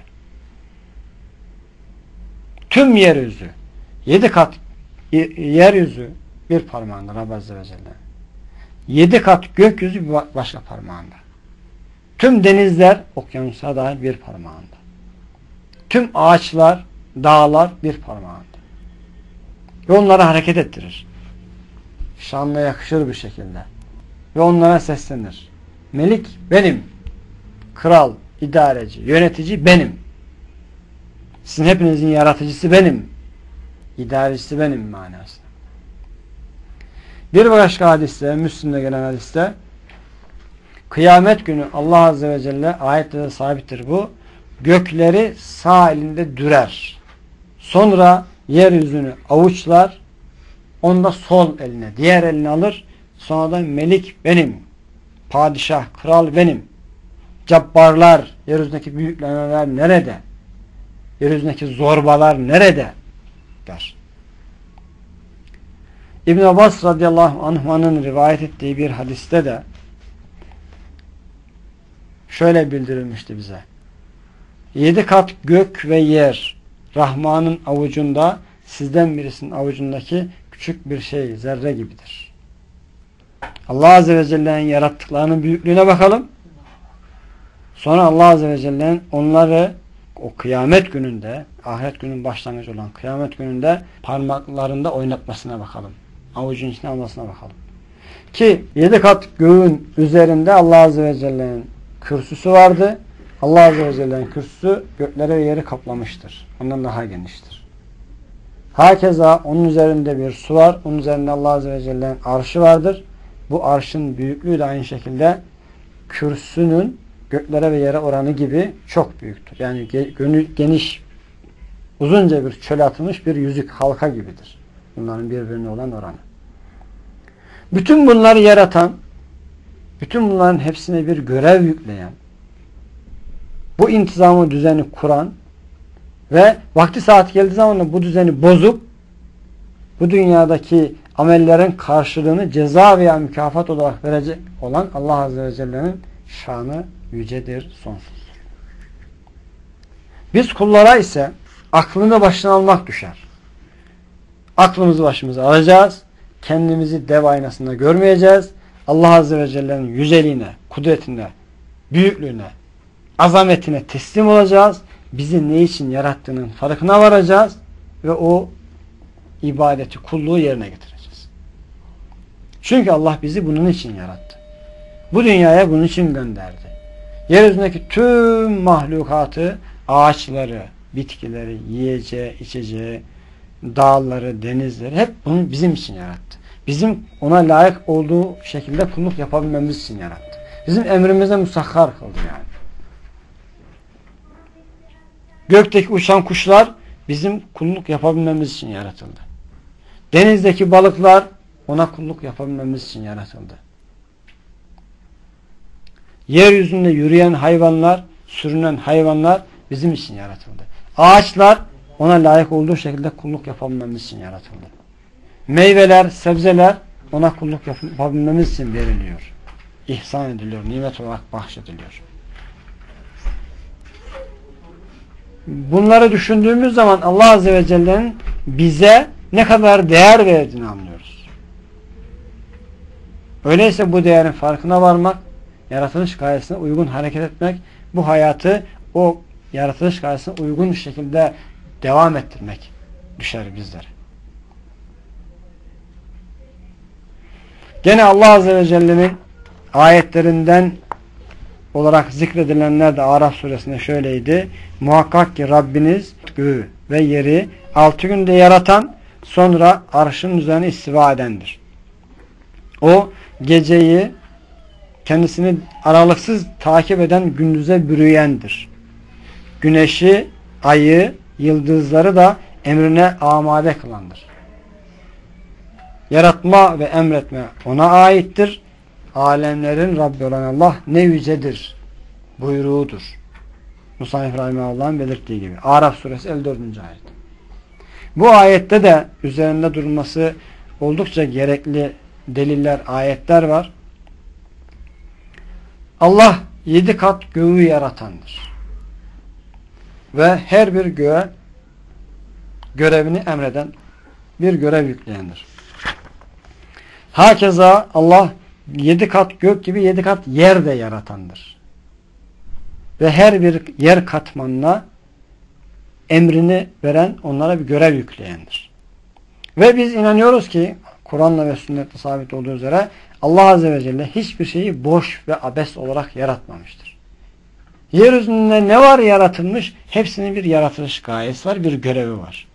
Tüm yeryüzü, yedi kat yeryüzü bir parmağında Rabbi Azze ve Celle. Yedi kat gökyüzü bir başka parmağında. Tüm denizler okyanusa dahil bir parmağında. Tüm ağaçlar, dağlar bir parmağında. Ve onları hareket ettirir. Şanla yakışır bir şekilde. Ve onlara seslenir. Melik benim. Kral, idareci, yönetici benim. Sizin hepinizin yaratıcısı benim. İdarecisi benim manası. Bir başka hadiste, Müslim'de gelen hadiste, kıyamet günü Allah Azze ve Celle, ayette de sabittir bu, gökleri sağ elinde dürer. Sonra yeryüzünü avuçlar, onu da sol eline, diğer eline alır. Sonra da melik benim, padişah, kral benim. Cabbarlar, yeryüzündeki büyüklenenler nerede? Yeryüzündeki zorbalar nerede? Der. İbn Abbas radıyallahu anh'ın rivayet ettiği bir hadiste de şöyle bildirilmişti bize. Yedi kat gök ve yer Rahman'ın avucunda, sizden birisinin avucundaki küçük bir şey, zerre gibidir. Allah Azze ve Celle'nin yarattıklarının büyüklüğüne bakalım. Sonra Allah Azze ve Celle'nin onları o kıyamet gününde, ahiret günün başlangıcı olan kıyamet gününde parmaklarında oynatmasına bakalım. Avucun içine almasına bakalım. Ki yedi kat göğün üzerinde Allah Azze ve Celle'nin kürsüsü vardı. Allah Azze ve Celle'nin kürsüsü gökleri ve yeri kaplamıştır. Ondan daha geniştir. Hakeza onun üzerinde bir su var. Onun üzerinde Allah Azze ve Celle'nin arşı vardır. Bu arşın büyüklüğü de aynı şekilde kürsünün göklere ve yere oranı gibi çok büyüktür. Yani geniş, uzunca bir çöle atılmış bir yüzük, halka gibidir. Bunların birbirine olan oranı. Bütün bunları yaratan, bütün bunların hepsine bir görev yükleyen, bu intizamı, düzeni kuran ve vakti saati geldiği zaman da bu düzeni bozup bu dünyadaki amellerin karşılığını ceza veya mükafat olarak verecek olan Allah Azze ve Celle'nin şanı yücedir, sonsuzdur. Biz kullara ise aklını başına almak düşer. Aklımızı başımıza alacağız. Kendimizi dev aynasında görmeyeceğiz. Allah Azze ve Celle'nin yüceliğine, kudretine, büyüklüğüne, azametine teslim olacağız. Bizi ne için yarattığının farkına varacağız ve o ibadeti, kulluğu yerine getireceğiz. Çünkü Allah bizi bunun için yarattı. Bu dünyaya bunun için gönderdi. Yeryüzündeki tüm mahlukatı, ağaçları, bitkileri, yiyeceği, içeceği, dağları, denizleri hep bunu bizim için yarattı. Bizim ona layık olduğu şekilde kulluk yapabilmemiz için yarattı. Bizim emrimize musakhar kıldı yani. Gökteki uçan kuşlar bizim kulluk yapabilmemiz için yaratıldı. Denizdeki balıklar ona kulluk yapabilmemiz için yaratıldı. Yeryüzünde yürüyen hayvanlar, sürünen hayvanlar bizim için yaratıldı. Ağaçlar ona layık olduğu şekilde kulluk yapabilmemiz için yaratıldı. Meyveler, sebzeler ona kulluk yapabilmemiz için veriliyor. İhsan ediliyor, nimet olarak bahşediliyor. Bunları düşündüğümüz zaman Allah Azze ve Celle'nin bize ne kadar değer verdiğini anlıyoruz. Öyleyse bu değerin farkına varmak, yaratılış gayesine uygun hareket etmek, bu hayatı o yaratılış gayesine uygun şekilde devam ettirmek düşer bizlere. Gene Allah Azze ve Celle'nin ayetlerinden olarak zikredilenler de Araf suresinde şöyleydi. Muhakkak ki Rabbiniz göğü ve yeri altı günde yaratan, sonra arşın üzerine istiva edendir. O geceyi kendisini aralıksız takip eden gündüze bürüyendir. Güneşi, ayı, yıldızları da emrine amade kılandır. Yaratma ve emretme ona aittir. Alemlerin Rabbi olan Allah ne yücedir buyruğudur. Musa İbrahim Allah'ın belirttiği gibi. Araf suresi elli dördüncü ayet. Bu ayette de üzerinde durulması oldukça gerekli deliller, ayetler var. Allah yedi kat göğü yaratandır. Ve her bir göğe görevini emreden, bir görev yükleyendir. Hakeza Allah yedi kat gök gibi yedi kat yer de yaratandır. Ve her bir yer katmanına emrini veren, onlara bir görev yükleyendir. Ve biz inanıyoruz ki Kur'an'la ve sünnetle sabit olduğu üzere Allah Azze ve Celle hiçbir şeyi boş ve abes olarak yaratmamıştır. Yeryüzünde ne var yaratılmış? Hepsinin bir yaratılış gayesi var, bir görevi var.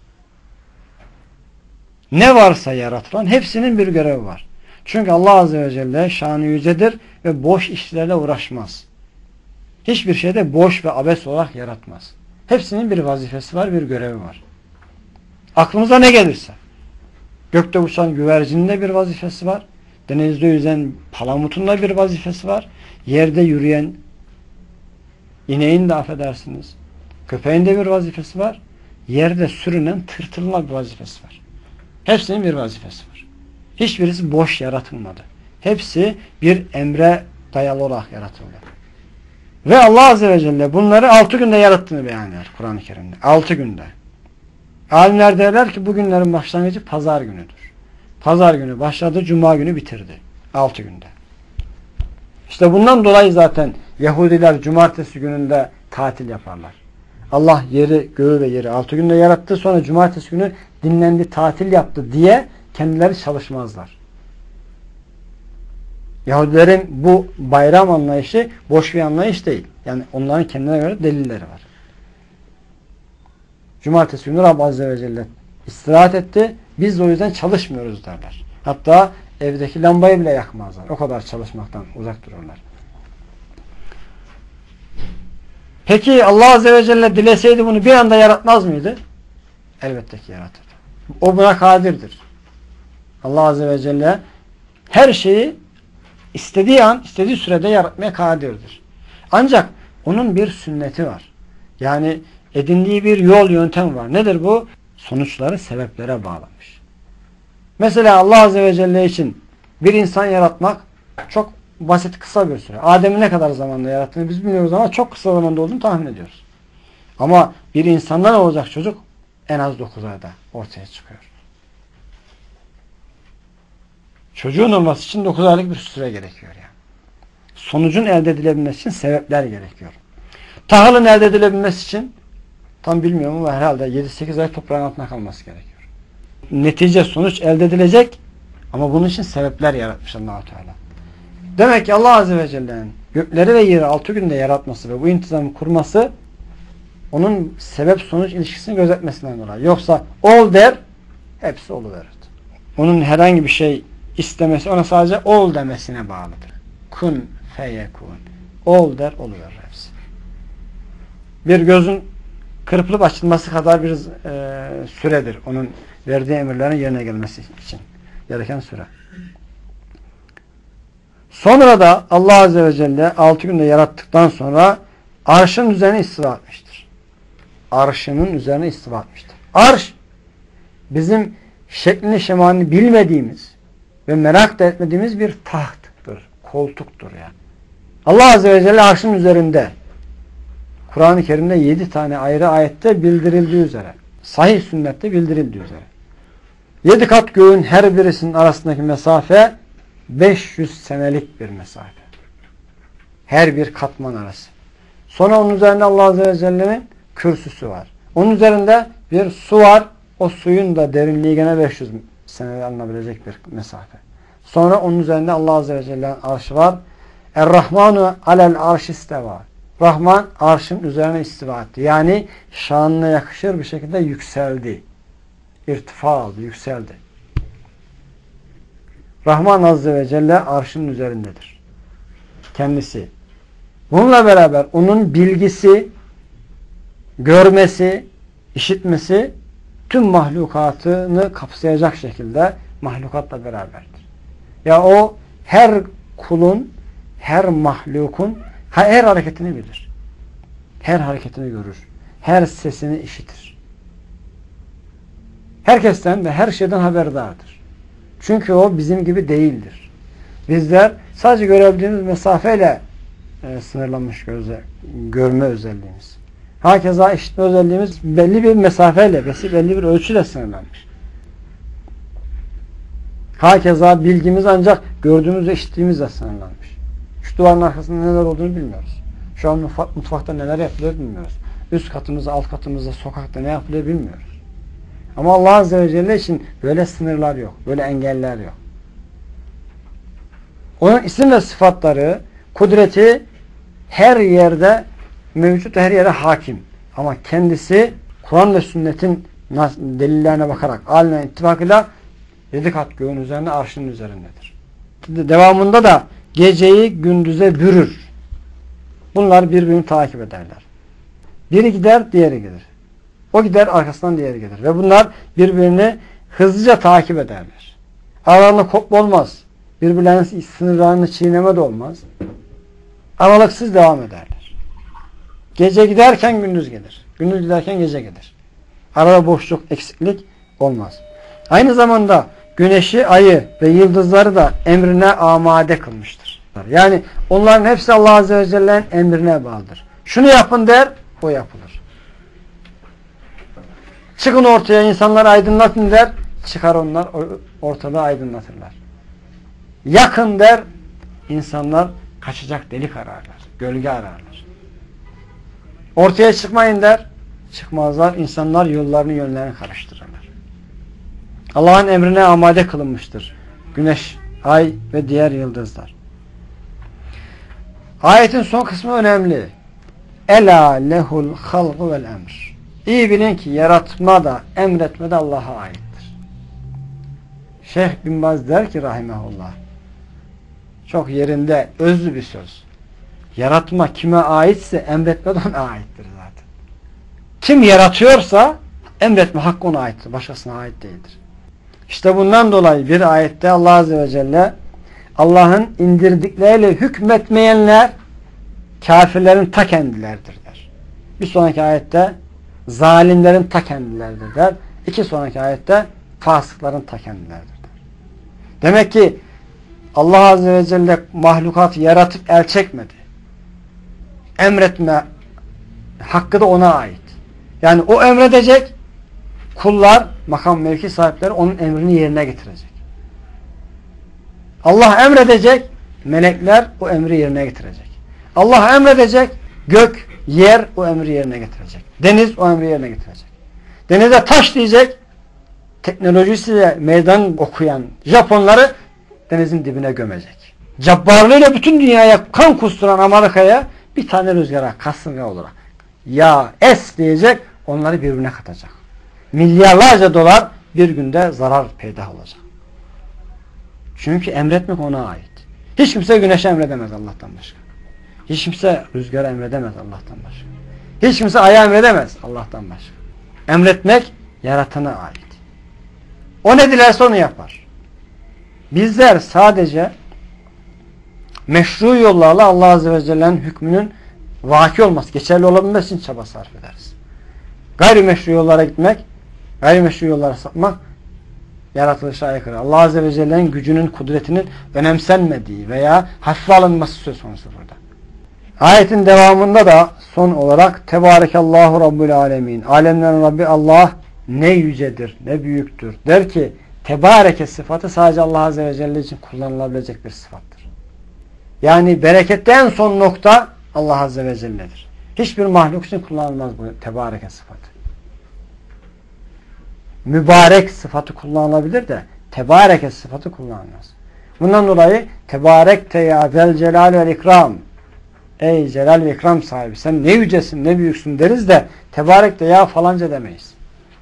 Ne varsa yaratılan hepsinin bir görevi var. Çünkü Allah Azze ve Celle şanı yücedir ve boş işlerle uğraşmaz. Hiçbir şeyde boş ve abes olarak yaratmaz. Hepsinin bir vazifesi var, bir görevi var. Aklımıza ne gelirse. Gökte uçan güvercinin de bir vazifesi var. Denizde yüzen palamutun da bir vazifesi var. Yerde yürüyen ineğin de affedersiniz, köpeğin de bir vazifesi var. Yerde sürünen tırtılın da bir vazifesi var. Hepsinin bir vazifesi var. Hiçbirisi boş yaratılmadı. Hepsi bir emre dayalı olarak yaratıldı. Ve Allah Azze ve Celle bunları altı günde yarattığını beyan eder Kur'an-ı Kerim'de. Altı günde. Alimler derler ki bu günlerin başlangıcı pazar günüdür. Pazar günü başladı, cuma günü bitirdi. Altı günde. İşte bundan dolayı zaten Yahudiler cumartesi gününde tatil yaparlar. Allah yeri, göğü ve yeri altı günde yarattı. Sonra cumartesi günü dinlendi, tatil yaptı diye kendileri çalışmazlar. Yahudilerin bu bayram anlayışı boş bir anlayış değil. Yani onların kendine göre delilleri var. Cumartesi günü Rabb Azze ve Celle istirahat etti. Biz de o yüzden çalışmıyoruz derler. Hatta evdeki lambayı bile yakmazlar. O kadar çalışmaktan uzak dururlar. Peki Allah Azze ve Celle dileseydi bunu bir anda yaratmaz mıydı? Elbette ki yaratırdı. O buna kadirdir. Allah Azze ve Celle her şeyi istediği an, istediği sürede yaratmaya kadirdir. Ancak onun bir sünneti var. Yani edindiği bir yol, yöntem var. Nedir bu? Sonuçları sebeplere bağlamış. Mesela Allah Azze ve Celle için bir insan yaratmak çok basit, kısa bir süre. Adem'i ne kadar zamanda yarattığını biz bilmiyoruz ama çok kısa zamanda olduğunu tahmin ediyoruz. Ama bir insandan olacak çocuk en az dokuz ayda ortaya çıkıyor. Çocuğun olması için dokuz aylık bir süre gerekiyor yani. Sonucun elde edilebilmesi için sebepler gerekiyor. Tahılın elde edilebilmesi için tam bilmiyorum ama herhalde yedi sekiz ay toprağın altına kalması gerekiyor. Netice, sonuç elde edilecek ama bunun için sebepler yaratmış Allah-u Teala. Demek ki Allah Azze ve Celle'nin gökleri ve yeri altı günde yaratması ve bu intizamı kurması onun sebep sonuç ilişkisini gözetmesinden dolayı. Yoksa ol der, hepsi oluverir. Onun herhangi bir şey istemesi ona sadece ol demesine bağlıdır. Kun feyekun. Ol der, oluverir hepsi. Bir gözün kırpılıp açılması kadar bir e, süredir. Onun verdiği emirlerin yerine gelmesi için gereken süre. Sonra da Allah Azze ve Celle altı günde yarattıktan sonra arşın üzerine istiva etmiştir. Arşının üzerine istiva etmiştir. Arş bizim şeklini şemalini bilmediğimiz ve merak da etmediğimiz bir tahttır, koltuktur yani. Allah Azze ve Celle arşın üzerinde. Kur'an-ı Kerim'de yedi tane ayrı ayette bildirildiği üzere. Sahih sünnette bildirildiği üzere. Yedi kat göğün her birisinin arasındaki mesafe beş yüz senelik bir mesafe. Her bir katman arası. Sonra onun üzerinde Allah Azze ve Celle'nin kürsüsü var. Onun üzerinde bir su var. O suyun da derinliği gene beş yüz senede alınabilecek bir mesafe. Sonra onun üzerinde Allah Azze ve Celle'nin arşı var. Er-Rahmanu alel arşisteva. Rahman arşın üzerine istiva etti. Yani şanına yakışır bir şekilde yükseldi. İrtifa aldı, yükseldi. Rahman Azze ve Celle arşın üzerindedir. Kendisi. Bununla beraber onun bilgisi, görmesi, işitmesi tüm mahlukatını kapsayacak şekilde mahlukatla beraberdir. Ya o her kulun, her mahlukun her hareketini bilir. Her hareketini görür. Her sesini işitir. Herkesten ve her şeyden haberdardır. Çünkü o bizim gibi değildir. Bizler sadece görebildiğimiz mesafeyle e, sınırlanmış gözle, görme özelliğimiz. Hakeza işitme özelliğimiz belli bir mesafeyle, belli bir ölçüyle sınırlanmış. Hakeza bilgimiz ancak gördüğümüz ve işittiğimizle sınırlanmış. Şu duvarın arkasında neler olduğunu bilmiyoruz. Şu an mutfakta neler yapılıyor bilmiyoruz. Üst katımızda, alt katımızda, sokakta ne yapılıyor bilmiyoruz. Ama Allah Azze ve Celle için böyle sınırlar yok. Böyle engeller yok. Onun isim ve sıfatları, kudreti her yerde mevcut, her yere hakim. Ama kendisi Kur'an ve sünnetin delillerine bakarak, aline ittifakıyla yedi kat göğün üzerinde, arşının üzerindedir. Devamında da geceyi gündüze bürür. Bunlar birbirini takip ederler. Biri gider, diğeri gelir. O gider, arkasından diğeri gelir. Ve bunlar birbirini hızlıca takip ederler. Aralarında kopma olmaz. Birbirlerinin sınırlarını çiğneme de olmaz. Aralıksız devam ederler. Gece giderken gündüz gelir. Gündüz giderken gece gelir. Arada boşluk, eksiklik olmaz. Aynı zamanda güneşi, ayı ve yıldızları da emrine amade kılmıştır. Yani onların hepsi Allah Azze ve Celle'nin emrine bağlıdır. Şunu yapın der, o yapılır. Çıkın ortaya, insanları aydınlatın der, çıkar onlar ortada aydınlatırlar. Yakın der, insanlar kaçacak delik ararlar, gölge ararlar. Ortaya çıkmayın der, çıkmazlar, insanlar yollarını yönlerini karıştırırlar. Allah'ın emrine amade kılınmıştır güneş, ay ve diğer yıldızlar. Ayetin son kısmı önemli. Ela lehul halgu vel emr. İyi bilin ki yaratma da emretme de Allah'a aittir. Şeyh Bin Baz der ki rahimehullah, çok yerinde özlü bir söz. Yaratma kime aitse emretme de ona aittir zaten. Kim yaratıyorsa emretme hakkı ona aittir. Başkasına ait değildir. İşte bundan dolayı bir ayette Allah Azze ve Celle Allah'ın indirdikleriyle hükmetmeyenler kafirlerin ta kendileridir der. Bir sonraki ayette zalimlerin ta kendileridir der. İki sonraki ayette fasıkların ta kendileridir der. Demek ki Allah Azze ve Celle mahlukatı yaratıp el çekmedi. Emretme hakkı da ona ait. Yani o emredecek, kullar, makam mevki sahipleri onun emrini yerine getirecek. Allah emredecek, melekler o emri yerine getirecek. Allah emredecek, gök, yer o emri yerine getirecek. Deniz o emri yerine getirecek. Denize taş diyecek, teknolojisiyle meydan okuyan Japonları denizin dibine gömecek. cabbarlığıyla bütün dünyaya kan kusturan Amerika'ya bir tane rüzgara, kasırga olarak ya es diyecek, onları birbirine katacak. Milyarlarca dolar bir günde zarar peydah olacak. Çünkü emretmek ona ait. Hiç kimse güneşe emredemez Allah'tan başka. Hiç kimse rüzgara emredemez Allah'tan başka. Hiç kimse aya emredemez Allah'tan başka. Emretmek yaratana ait. O ne dilerse onu yapar. Bizler sadece meşru yollarla Allah Azze ve Celle'nin hükmünün vaki olması, geçerli olabilmesi için çaba sarf ederiz. Gayrimeşru yollara gitmek, gayrimeşru yollara sapmak yaratılışa aykırı. Allah Azze ve Celle'nin gücünün, kudretinin önemsenmediği veya hafife alınması söz konusu burada. Ayetin devamında da son olarak Tebarekallahu Rabbul Alemin. Alemlerin Rabbi Allah ne yücedir, ne büyüktür. Der ki tebareke sıfatı sadece Allah Azze ve Celle için kullanılabilecek bir sıfattır. Yani berekette en son nokta Allah Azze ve Celle'dir. Hiçbir mahluk için kullanılmaz bu tebareke sıfatı. Mübarek sıfatı kullanılabilir de tebareke sıfatı kullanılmaz. Bundan dolayı tebarekte ya zel celal ve ikram, ey celal ve ikram sahibi sen ne yücesin ne büyüksün deriz de tebarekte ya falanca demeyiz.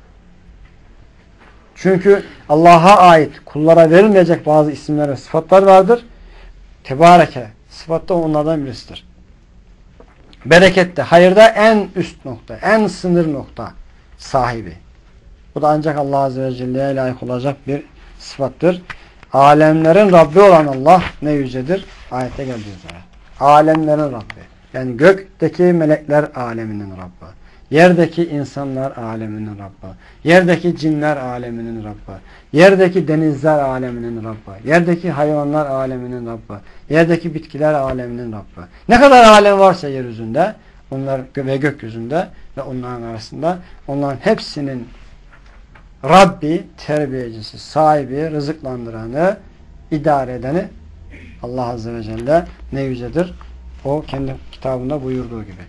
Çünkü Allah'a ait kullara verilmeyecek bazı isimler ve sıfatlar vardır. Tebareke sıfat da onlardan birisidir. Berekette, hayırda en üst nokta, en sınır nokta sahibi. Bu da ancak Allah Azze ve Celle'ye layık olacak bir sıfattır. Alemlerin Rabbi olan Allah ne yücedir? Ayette geldiği üzere. Alemlerin Rabbi. Yani gökteki melekler aleminin Rabbi. Yerdeki insanlar aleminin Rabbi. Yerdeki cinler aleminin Rabbi. Yerdeki denizler aleminin Rabbi. Yerdeki hayvanlar aleminin Rabbi. Yerdeki bitkiler aleminin Rabbi. Ne kadar alem varsa yeryüzünde, onlar ve gökyüzünde ve onların arasında, onların hepsinin Rabbi, terbiyecisi, sahibi, rızıklandıranı, idare edeni Allah Azze ve Celle ne yücedir? O kendi kitabında buyurduğu gibi.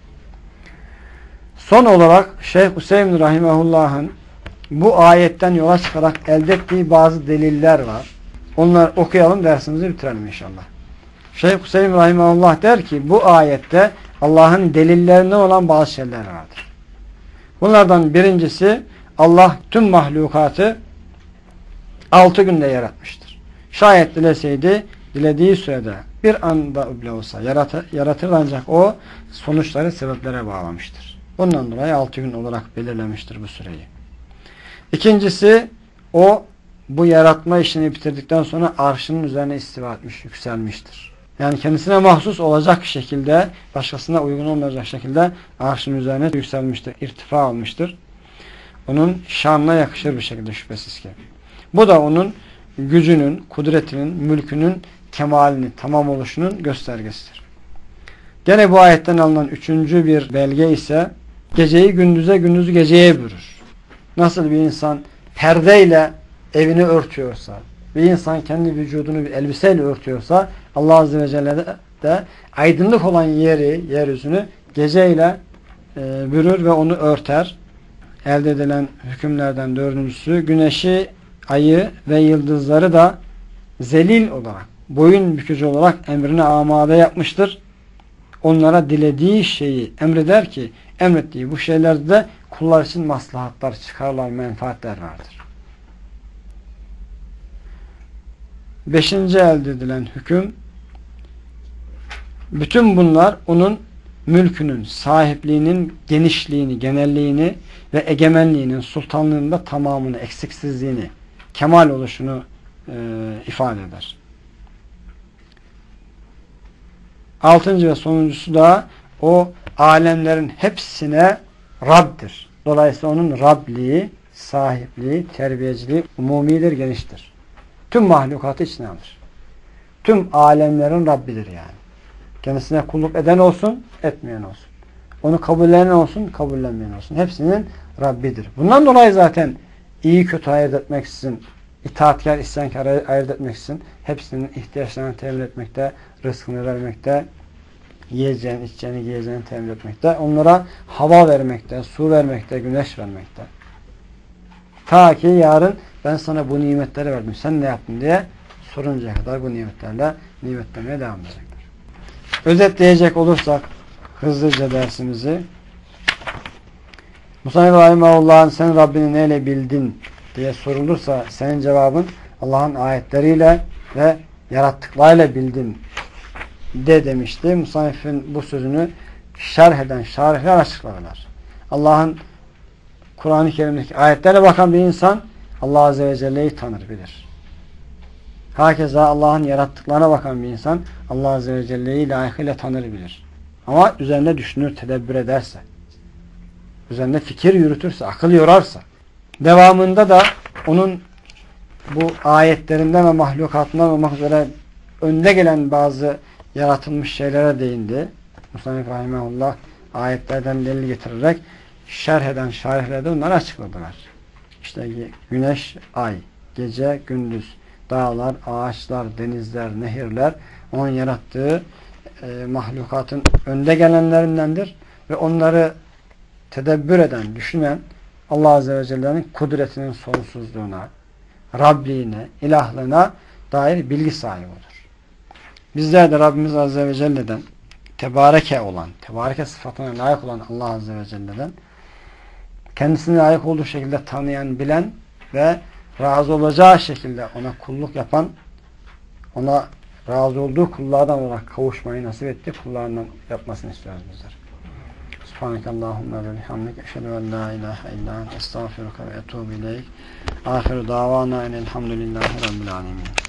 Son olarak Şeyh Hüseyin Rahimahullah'ın bu ayetten yola çıkarak elde ettiği bazı deliller var. Onları okuyalım, dersimizi bitirelim inşallah. Şeyh Hüseyin Rahimahullah der ki bu ayette Allah'ın delillerinden olan bazı şeyler vardır. Bunlardan birincisi Allah tüm mahlukatı altı günde yaratmıştır. Şayet dileseydi dilediği sürede bir anda bile olsa yaratır, yaratır ancak o sonuçları sebeplere bağlamıştır. Bundan dolayı altı gün olarak belirlemiştir bu süreyi. İkincisi o bu yaratma işini bitirdikten sonra arşının üzerine istiva etmiş, yükselmiştir. Yani kendisine mahsus olacak şekilde, başkasına uygun olmayacak şekilde arşın üzerine yükselmiştir, irtifa almıştır. Onun şanına yakışır bir şekilde şüphesiz ki. Bu da onun gücünün, kudretinin, mülkünün kemalini, tamam oluşunun göstergesidir. Gene bu ayetten alınan üçüncü bir belge ise geceyi gündüze, gündüzü geceye bürür. Nasıl bir insan perdeyle evini örtüyorsa, bir insan kendi vücudunu bir elbiseyle örtüyorsa Allah Azze ve Celle de, de aydınlık olan yeri, yeryüzünü geceyle e, bürür ve onu örter. Elde edilen hükümlerden dördüncüsü güneşi, ayı ve yıldızları da zelil olarak, boyun bükücü olarak emrine amade yapmıştır. Onlara dilediği şeyi emreder ki emrettiği bu şeylerde de kullar için maslahatlar, çıkarlar, menfaatler vardır. Beşinci elde edilen hüküm, bütün bunlar onun mülkünün, sahipliğinin genişliğini, genelliğini ve egemenliğinin, sultanlığının da tamamını, eksiksizliğini, kemal oluşunu e, ifade eder. Altıncı ve sonuncusu da o alemlerin hepsine Rab'dir. Dolayısıyla onun Rabliği, sahipliği, terbiyeciliği umumidir, geniştir. Tüm mahlukatı içine alır. Tüm alemlerin Rabbidir yani. Kendisine kulluk eden olsun, etmeyen olsun. Onu kabullenen olsun, kabullenmeyen olsun. Hepsinin Rabbidir. Bundan dolayı zaten iyi kötü ayırt etmeksizin, itaatkar, isyankar ayırt etmeksizin hepsinin ihtiyaçlarını temin etmekte, rızkını vermekte, yiyeceğini, içeceğini, giyeceğini temin etmekte, onlara hava vermekte, su vermekte, güneş vermekte. Ta ki yarın ben sana bu nimetleri verdim, sen ne yaptın diye soruncaya kadar bu nimetlerle nimetlemeye devam edecekler. Özetleyecek olursak hızlıca dersimizi, Musa Rahimahullah sen Rabbini neyle bildin diye sorulursa senin cevabın Allah'ın ayetleriyle ve yarattıklarıyla bildim de demişti. Musannif'in bu sözünü şerh eden şarihler açıkladılar. Allah'ın Kur'an-ı Kerim'deki ayetlerle bakan bir insan Allah Azze ve Celle'yi tanır, bilir. Hakeza Allah'ın yarattıklarına bakan bir insan Allah Azze ve Celle'yi layıkıyla tanır, bilir. Ama üzerine düşünür, tedebbür ederse, üzerinde fikir yürütürse, akıl yorarsa, devamında da onun bu ayetlerinden ve mahlukatından olmak üzere önde gelen bazı yaratılmış şeylere değindi. Musa Rahimahullah ayetlerden delil getirerek şerh eden şarihlerde de bunları açıkladılar. İşte güneş, ay, gece, gündüz, dağlar, ağaçlar, denizler, nehirler onun yarattığı e, mahlukatın önde gelenlerindendir ve onları tedebbür eden, düşünen Allah Azze ve Celle'nin kudretinin sonsuzluğuna, Rabliğine, ilahlığına dair bilgi sahibi olur. Bizler de Rabbimiz Azze ve Celle'den tebareke olan, tebareke sıfatına layık olan Allah Azze ve Celle'den kendisine layık olduğu şekilde tanıyan, bilen ve razı olacağı şekilde ona kulluk yapan, ona razı olduğu kullardan olarak kavuşmayı nasip etti. Kullarından yapmasını istiyoruz bizler. Subhanekallahumma ve bihamdik. Eşhedü en la ilahe illa ente estağfiruke ve etûbü ileyk. Ahiru davana enelhamdülillahi rabbil alemin.